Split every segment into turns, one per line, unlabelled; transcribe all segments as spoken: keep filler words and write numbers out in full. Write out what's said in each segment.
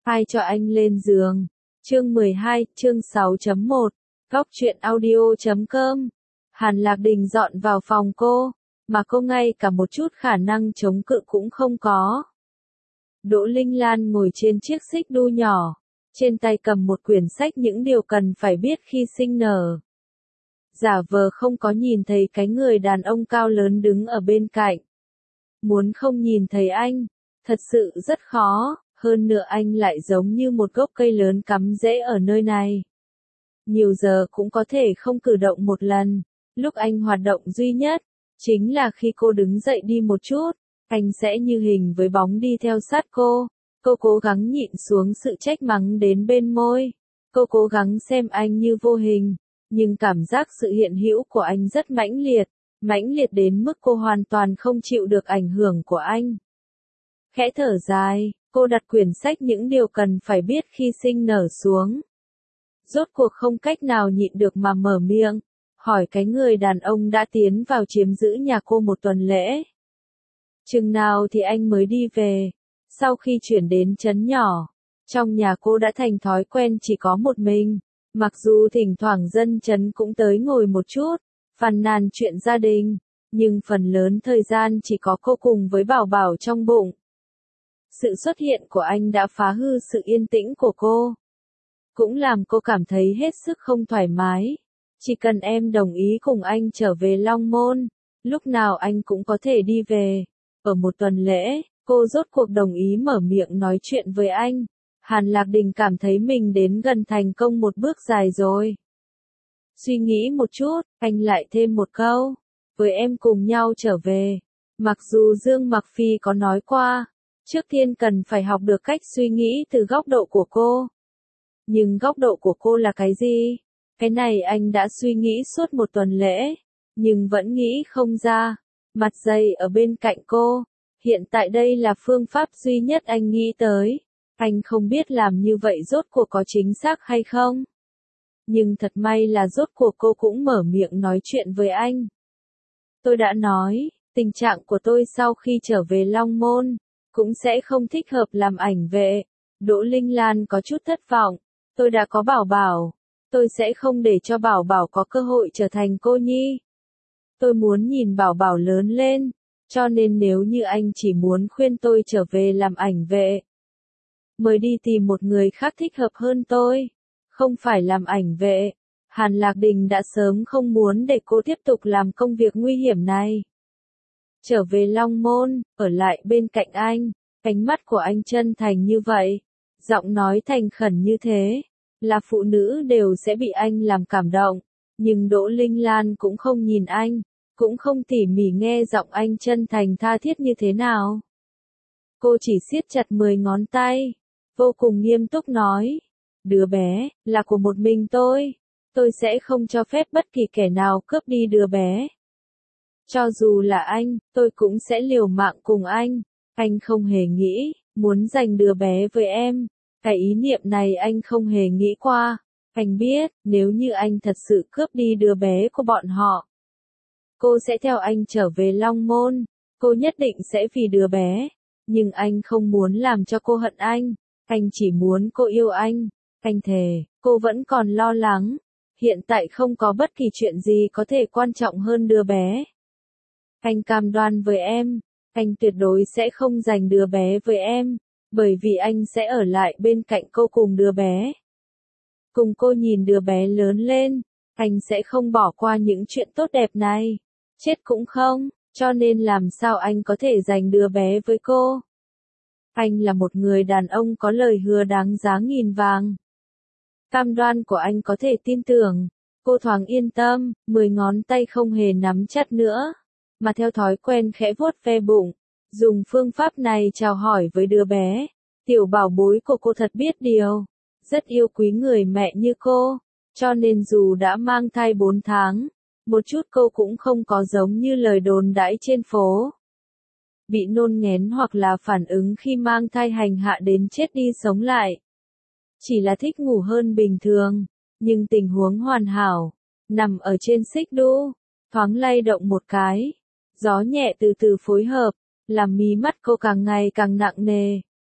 Ai cho anh lên giường? Chương mười hai, chương sáu chấm một. Góc truyện audio chấm com. Hàn Lạc Đình dọn vào phòng cô, mà cô ngay cả một chút khả năng chống cự cũng không có. Đỗ Linh Lan ngồi trên chiếc xích đu nhỏ, trên tay cầm một quyển sách những điều cần phải biết khi sinh nở. Giả vờ không có nhìn thấy cái người đàn ông cao lớn đứng ở bên cạnh. Muốn không nhìn thấy anh, thật sự rất khó, hơn nữa anh lại giống như một gốc cây lớn cắm rễ ở nơi này. Nhiều giờ cũng có thể không cử động một lần, lúc anh hoạt động duy nhất, chính là khi cô đứng dậy đi một chút, anh sẽ như hình với bóng đi theo sát cô. Cô cố gắng nhịn xuống sự trách mắng đến bên môi. Cô cố gắng xem anh như vô hình, nhưng cảm giác sự hiện hữu của anh rất mãnh liệt, mãnh liệt đến mức cô hoàn toàn không chịu được ảnh hưởng của anh. Khẽ thở dài, cô đặt quyển sách những điều cần phải biết khi sinh nở xuống. Rốt cuộc không cách nào nhịn được mà mở miệng, hỏi cái người đàn ông đã tiến vào chiếm giữ nhà cô một tuần lễ. Chừng nào thì anh mới đi về? Sau khi chuyển đến trấn nhỏ, trong nhà cô đã thành thói quen chỉ có một mình, mặc dù thỉnh thoảng dân trấn cũng tới ngồi một chút, phàn nàn chuyện gia đình, nhưng phần lớn thời gian chỉ có cô cùng với Bảo Bảo trong bụng. Sự xuất hiện của anh đã phá hư sự yên tĩnh của cô, cũng làm cô cảm thấy hết sức không thoải mái. Chỉ cần em đồng ý cùng anh trở về Long Môn, lúc nào anh cũng có thể đi về. Ở một tuần lễ, cô rốt cuộc đồng ý mở miệng nói chuyện với anh. Hàn Lạc Đình cảm thấy mình đến gần thành công một bước dài rồi. Suy nghĩ một chút, anh lại thêm một câu, với em cùng nhau trở về. Mặc dù Dương Mặc Phi có nói qua, trước tiên cần phải học được cách suy nghĩ từ góc độ của cô. Nhưng góc độ của cô là cái gì? Cái này anh đã suy nghĩ suốt một tuần lễ, nhưng vẫn nghĩ không ra. Mặt dày ở bên cạnh cô, hiện tại đây là phương pháp duy nhất anh nghĩ tới. Anh không biết làm như vậy rốt cuộc có chính xác hay không. Nhưng thật may là rốt cuộc cô cũng mở miệng nói chuyện với anh. Tôi đã nói, tình trạng của tôi sau khi trở về Long Môn, cũng sẽ không thích hợp làm ảnh vệ. Đỗ Linh Lan có chút thất vọng. Tôi đã có Bảo Bảo. Tôi sẽ không để cho Bảo Bảo có cơ hội trở thành cô nhi. Tôi muốn nhìn Bảo Bảo lớn lên, cho nên nếu như anh chỉ muốn khuyên tôi trở về làm ảnh vệ, mới đi tìm một người khác thích hợp hơn tôi, không phải làm ảnh vệ. Hàn Lạc Đình đã sớm không muốn để cô tiếp tục làm công việc nguy hiểm này. Trở về Long Môn, ở lại bên cạnh anh, ánh mắt của anh chân thành như vậy, giọng nói thành khẩn như thế, là phụ nữ đều sẽ bị anh làm cảm động. Nhưng Đỗ Linh Lan cũng không nhìn anh, cũng không tỉ mỉ nghe giọng anh chân thành tha thiết như thế nào. Cô chỉ siết chặt mười ngón tay, vô cùng nghiêm túc nói, đứa bé, là của một mình tôi, tôi sẽ không cho phép bất kỳ kẻ nào cướp đi đứa bé. Cho dù là anh, tôi cũng sẽ liều mạng cùng anh, anh không hề nghĩ, muốn giành đứa bé với em, cái ý niệm này anh không hề nghĩ qua. Anh biết, nếu như anh thật sự cướp đi đứa bé của bọn họ, cô sẽ theo anh trở về Long Môn, cô nhất định sẽ vì đứa bé, nhưng anh không muốn làm cho cô hận anh, anh chỉ muốn cô yêu anh, anh thề, cô vẫn còn lo lắng, hiện tại không có bất kỳ chuyện gì có thể quan trọng hơn đứa bé. Anh cam đoan với em, anh tuyệt đối sẽ không giành đứa bé với em, bởi vì anh sẽ ở lại bên cạnh cô cùng đứa bé. Cùng cô nhìn đứa bé lớn lên, anh sẽ không bỏ qua những chuyện tốt đẹp này, chết cũng không, cho nên làm sao anh có thể giành đứa bé với cô. Anh là một người đàn ông có lời hứa đáng giá nghìn vàng. Cam đoan của anh có thể tin tưởng, cô thoáng yên tâm, mười ngón tay không hề nắm chặt nữa, mà theo thói quen khẽ vuốt ve bụng, dùng phương pháp này chào hỏi với đứa bé. Tiểu bảo bối của cô thật biết điều, rất yêu quý người mẹ như cô, cho nên dù đã mang thai bốn tháng, một chút cô cũng không có giống như lời đồn đãi trên phố. Bị nôn nghén hoặc là phản ứng khi mang thai hành hạ đến chết đi sống lại. Chỉ là thích ngủ hơn bình thường, nhưng tình huống hoàn hảo, nằm ở trên xích đu, thoáng lay động một cái, gió nhẹ từ từ phối hợp, làm mí mắt cô càng ngày càng nặng nề.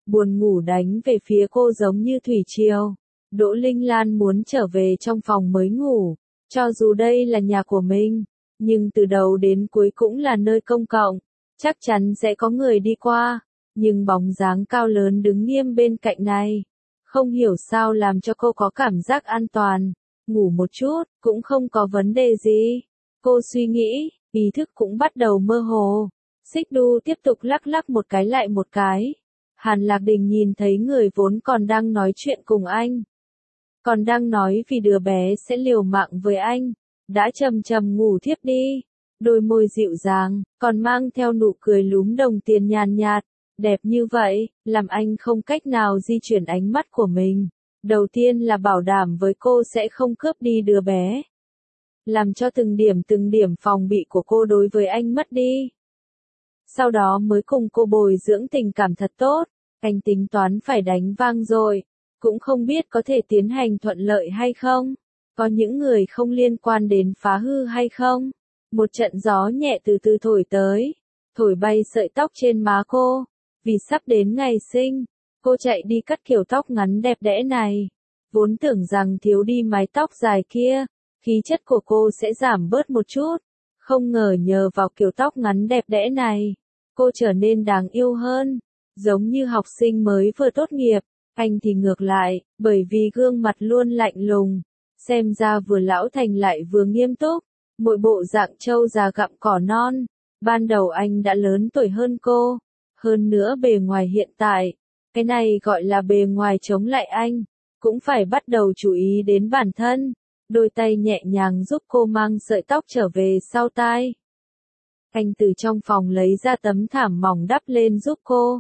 buồn ngủ đánh về phía cô giống như thủy triều. Đỗ Linh Lan muốn trở về trong phòng mới ngủ, cho dù đây là nhà của mình, nhưng từ đầu đến cuối cũng là nơi công cộng, chắc chắn sẽ có người đi qua, nhưng bóng dáng cao lớn đứng nghiêm bên cạnh này, không hiểu sao làm cho cô có cảm giác an toàn, ngủ một chút, cũng không có vấn đề gì. Cô suy nghĩ, ý thức cũng bắt đầu mơ hồ. Xích đu tiếp tục lắc lắc một cái lại một cái. Hàn Lạc Đình nhìn thấy người vốn còn đang nói chuyện cùng anh. Còn đang nói vì đứa bé sẽ liều mạng với anh. Đã chầm chầm ngủ thiếp đi. Đôi môi dịu dàng, còn mang theo nụ cười lúm đồng tiền nhàn nhạt. Đẹp như vậy, làm anh không cách nào di chuyển ánh mắt của mình. Đầu tiên là bảo đảm với cô sẽ không cướp đi đứa bé. Làm cho từng điểm từng điểm phòng bị của cô đối với anh mất đi. Sau đó mới cùng cô bồi dưỡng tình cảm thật tốt. Anh tính toán phải đánh vang rồi. Cũng không biết có thể tiến hành thuận lợi hay không. Có những người không liên quan đến phá hư hay không. Một trận gió nhẹ từ từ thổi tới. Thổi bay sợi tóc trên má cô. Vì sắp đến ngày sinh, cô chạy đi cắt kiểu tóc ngắn đẹp đẽ này. Vốn tưởng rằng thiếu đi mái tóc dài kia, khí chất của cô sẽ giảm bớt một chút. Không ngờ nhờ vào kiểu tóc ngắn đẹp đẽ này, cô trở nên đáng yêu hơn. Giống như học sinh mới vừa tốt nghiệp, anh thì ngược lại, bởi vì gương mặt luôn lạnh lùng. Xem ra vừa lão thành lại vừa nghiêm túc, mỗi bộ dạng trâu già gặm cỏ non. Ban đầu anh đã lớn tuổi hơn cô. Hơn nữa bề ngoài hiện tại, cái này gọi là bề ngoài chống lại anh, cũng phải bắt đầu chú ý đến bản thân. Đôi tay nhẹ nhàng giúp cô mang sợi tóc trở về sau tai. Anh từ trong phòng lấy ra tấm thảm mỏng đắp lên giúp cô.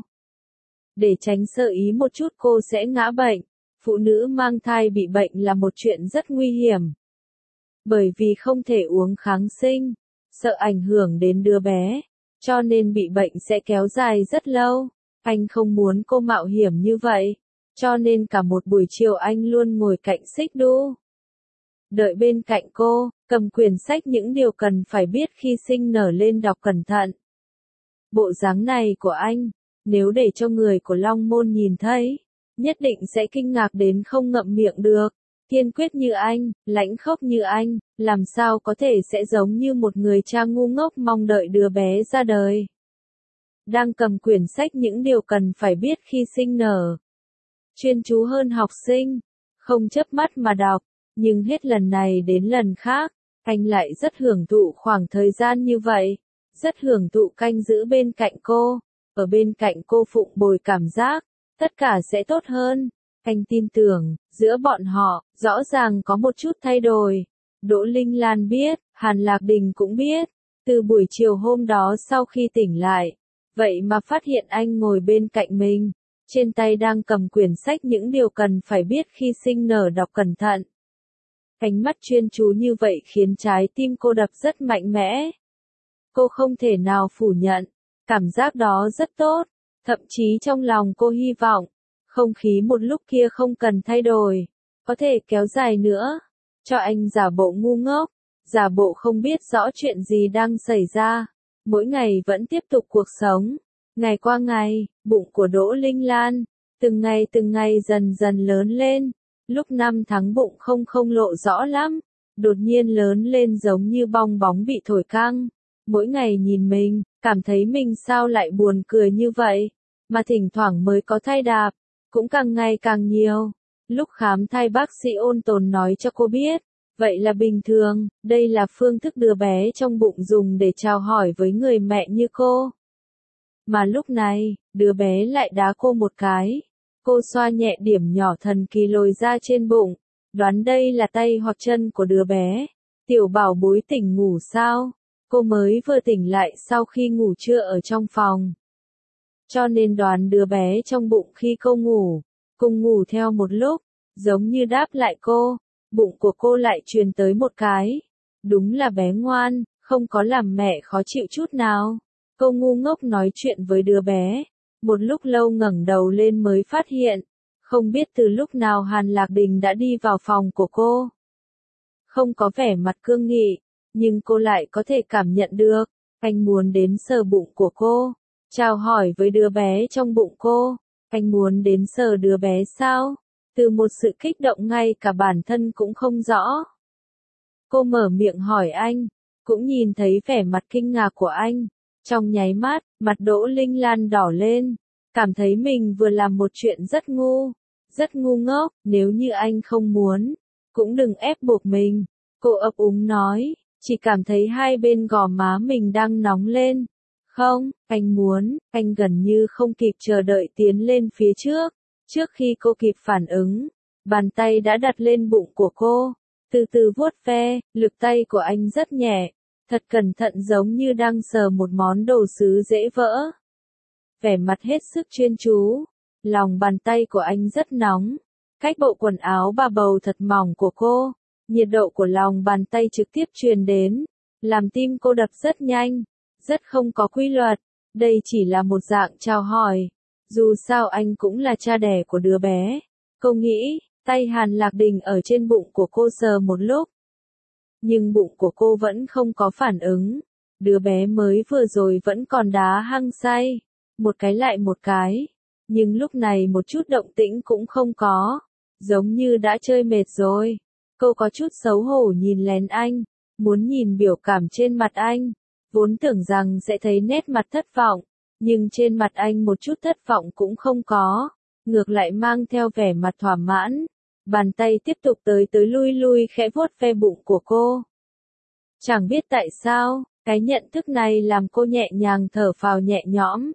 Để tránh sơ ý một chút cô sẽ ngã bệnh. Phụ nữ mang thai bị bệnh là một chuyện rất nguy hiểm. Bởi vì không thể uống kháng sinh, sợ ảnh hưởng đến đứa bé. Cho nên bị bệnh sẽ kéo dài rất lâu. Anh không muốn cô mạo hiểm như vậy. Cho nên cả một buổi chiều anh luôn ngồi cạnh Xích Đu. Đợi bên cạnh cô, cầm quyển sách những điều cần phải biết khi sinh nở lên đọc cẩn thận. Bộ dáng này của anh, nếu để cho người của Long Môn nhìn thấy, nhất định sẽ kinh ngạc đến không ngậm miệng được. Kiên quyết như anh, lãnh khốc như anh, làm sao có thể sẽ giống như một người cha ngu ngốc mong đợi đứa bé ra đời. Đang cầm quyển sách những điều cần phải biết khi sinh nở. Chuyên chú hơn học sinh, không chớp mắt mà đọc, nhưng hết lần này đến lần khác, anh lại rất hưởng thụ khoảng thời gian như vậy, rất hưởng thụ canh giữ bên cạnh cô, ở bên cạnh cô phụng bồi cảm giác, tất cả sẽ tốt hơn. Anh tin tưởng, giữa bọn họ, rõ ràng có một chút thay đổi. Đỗ Linh Lan biết, Hàn Lạc Đình cũng biết. Từ buổi chiều hôm đó sau khi tỉnh lại, vậy mà phát hiện anh ngồi bên cạnh mình, trên tay đang cầm quyển sách những điều cần phải biết khi sinh nở đọc cẩn thận. Ánh mắt chuyên chú như vậy khiến trái tim cô đập rất mạnh mẽ. Cô không thể nào phủ nhận, cảm giác đó rất tốt, thậm chí trong lòng cô hy vọng, không khí một lúc kia không cần thay đổi, có thể kéo dài nữa, cho anh giả bộ ngu ngốc, giả bộ không biết rõ chuyện gì đang xảy ra, mỗi ngày vẫn tiếp tục cuộc sống. Ngày qua ngày, bụng của Đỗ Linh Lan, từng ngày từng ngày dần dần lớn lên, lúc năm tháng bụng không không lộ rõ lắm, đột nhiên lớn lên giống như bong bóng bị thổi căng. Mỗi ngày nhìn mình, cảm thấy mình sao lại buồn cười như vậy, mà thỉnh thoảng mới có thai đạp, cũng càng ngày càng nhiều. Lúc khám thai bác sĩ ôn tồn nói cho cô biết, vậy là bình thường, đây là phương thức đứa bé trong bụng dùng để chào hỏi với người mẹ như cô. Mà lúc này, đứa bé lại đá cô một cái. Cô xoa nhẹ điểm nhỏ thần kỳ lồi ra trên bụng, đoán đây là tay hoặc chân của đứa bé. Tiểu bảo bối tỉnh ngủ sao? Cô mới vừa tỉnh lại sau khi ngủ trưa ở trong phòng. Cho nên đoán đứa bé trong bụng khi cô ngủ, cùng ngủ theo một lúc, giống như đáp lại cô, bụng của cô lại truyền tới một cái. Đúng là bé ngoan, không có làm mẹ khó chịu chút nào. Cô ngu ngốc nói chuyện với đứa bé, một lúc lâu ngẩng đầu lên mới phát hiện, không biết từ lúc nào Hàn Lạc Đình đã đi vào phòng của cô. Không có vẻ mặt cương nghị, nhưng cô lại có thể cảm nhận được, anh muốn đến sờ bụng của cô, chào hỏi với đứa bé trong bụng cô. Anh muốn đến sờ đứa bé sao? Từ một sự kích động ngay cả bản thân cũng không rõ. Cô mở miệng hỏi anh, cũng nhìn thấy vẻ mặt kinh ngạc của anh. Trong nháy mắt, mặt Đỗ Linh Lan đỏ lên, cảm thấy mình vừa làm một chuyện rất ngu, rất ngu ngốc, nếu như anh không muốn, cũng đừng ép buộc mình. Cô ấp úng nói, chỉ cảm thấy hai bên gò má mình đang nóng lên. Không, anh muốn, anh gần như không kịp chờ đợi tiến lên phía trước. Trước khi cô kịp phản ứng, bàn tay đã đặt lên bụng của cô, từ từ vuốt ve, lực tay của anh rất nhẹ, thật cẩn thận giống như đang sờ một món đồ sứ dễ vỡ. Vẻ mặt hết sức chuyên chú, lòng bàn tay của anh rất nóng, cách bộ quần áo bà bầu thật mỏng của cô, nhiệt độ của lòng bàn tay trực tiếp truyền đến, làm tim cô đập rất nhanh, rất không có quy luật. Đây chỉ là một dạng chào hỏi, dù sao anh cũng là cha đẻ của đứa bé. Cô nghĩ, tay Hàn Lạc Đình ở trên bụng của cô sờ một lúc. Nhưng bụng của cô vẫn không có phản ứng. Đứa bé mới vừa rồi vẫn còn đá hăng say. Một cái lại một cái. Nhưng lúc này một chút động tĩnh cũng không có. Giống như đã chơi mệt rồi. Cô có chút xấu hổ nhìn lén anh. Muốn nhìn biểu cảm trên mặt anh. Vốn tưởng rằng sẽ thấy nét mặt thất vọng. Nhưng trên mặt anh một chút thất vọng cũng không có. Ngược lại mang theo vẻ mặt thỏa mãn. Bàn tay tiếp tục tới tới lui lui khẽ vuốt ve bụng của cô. Chẳng biết tại sao, cái nhận thức này làm cô nhẹ nhàng thở phào nhẹ nhõm.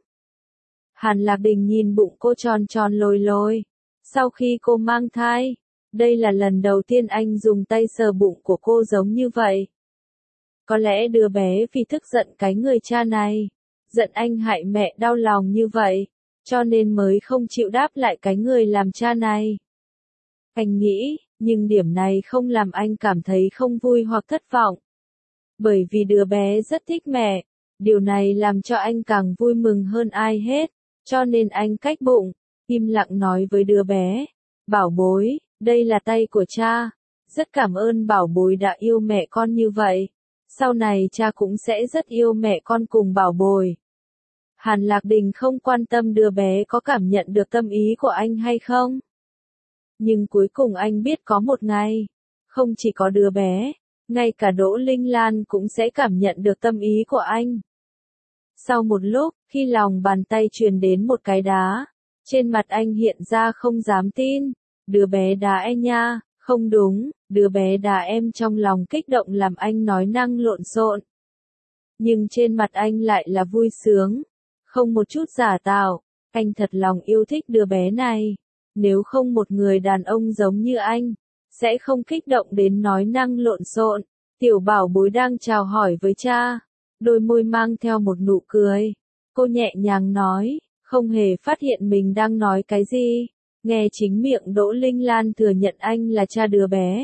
Hàn Lạc Đình nhìn bụng cô tròn tròn lồi lồi. Sau khi cô mang thai, đây là lần đầu tiên anh dùng tay sờ bụng của cô giống như vậy. Có lẽ đứa bé vì tức giận cái người cha này, giận anh hại mẹ đau lòng như vậy, cho nên mới không chịu đáp lại cái người làm cha này. Anh nghĩ, nhưng điểm này không làm anh cảm thấy không vui hoặc thất vọng. Bởi vì đứa bé rất thích mẹ, điều này làm cho anh càng vui mừng hơn ai hết, cho nên anh cách bụng, im lặng nói với đứa bé, bảo bối, đây là tay của cha, rất cảm ơn bảo bối đã yêu mẹ con như vậy, sau này cha cũng sẽ rất yêu mẹ con cùng bảo bối. Hàn Lạc Đình không quan tâm đứa bé có cảm nhận được tâm ý của anh hay không. Nhưng cuối cùng anh biết có một ngày, không chỉ có đứa bé, ngay cả Đỗ Linh Lan cũng sẽ cảm nhận được tâm ý của anh. Sau một lúc, khi lòng bàn tay truyền đến một cái đá, trên mặt anh hiện ra không dám tin, đứa bé đá em nha, không đúng, đứa bé đá em trong lòng kích động làm anh nói năng lộn xộn. Nhưng trên mặt anh lại là vui sướng, không một chút giả tạo, anh thật lòng yêu thích đứa bé này. Nếu không một người đàn ông giống như anh, sẽ không kích động đến nói năng lộn xộn. Tiểu bảo bối đang chào hỏi với cha, đôi môi mang theo một nụ cười. Cô nhẹ nhàng nói, không hề phát hiện mình đang nói cái gì. Nghe chính miệng Đỗ Linh Lan thừa nhận anh là cha đứa bé.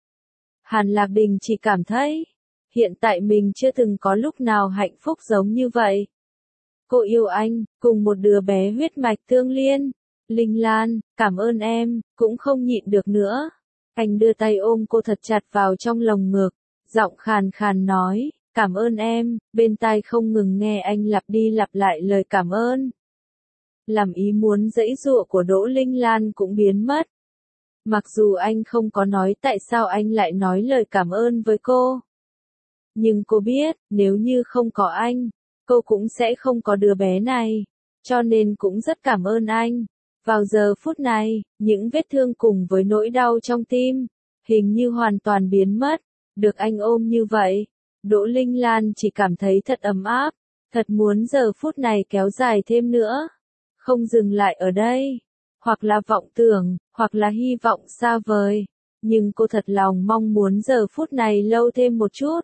Hàn Lạc Đình chỉ cảm thấy, hiện tại mình chưa từng có lúc nào hạnh phúc giống như vậy. Cô yêu anh, cùng một đứa bé huyết mạch tương liên. Linh Lan, cảm ơn em, cũng không nhịn được nữa. Anh đưa tay ôm cô thật chặt vào trong lồng ngực, giọng khàn khàn nói, cảm ơn em, bên tai không ngừng nghe anh lặp đi lặp lại lời cảm ơn. Làm ý muốn giãy giụa của Đỗ Linh Lan cũng biến mất. Mặc dù anh không có nói tại sao anh lại nói lời cảm ơn với cô. Nhưng cô biết, nếu như không có anh, cô cũng sẽ không có đứa bé này. Cho nên cũng rất cảm ơn anh. Vào giờ phút này, những vết thương cùng với nỗi đau trong tim, hình như hoàn toàn biến mất, được anh ôm như vậy. Đỗ Linh Lan chỉ cảm thấy thật ấm áp, thật muốn giờ phút này kéo dài thêm nữa. Không dừng lại ở đây, hoặc là vọng tưởng, hoặc là hy vọng xa vời. Nhưng cô thật lòng mong muốn giờ phút này lâu thêm một chút.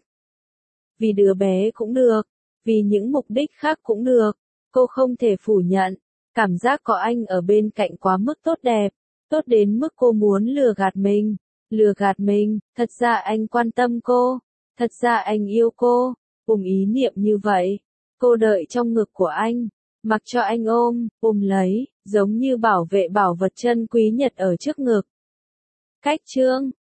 Vì đứa bé cũng được, vì những mục đích khác cũng được, cô không thể phủ nhận. Cảm giác có anh ở bên cạnh quá mức tốt đẹp, tốt đến mức cô muốn lừa gạt mình, lừa gạt mình, thật ra anh quan tâm cô, thật ra anh yêu cô, cùng ý niệm như vậy, cô đợi trong ngực của anh, mặc cho anh ôm, ôm lấy, giống như bảo vệ bảo vật chân quý nhất ở trước ngực. Cách chương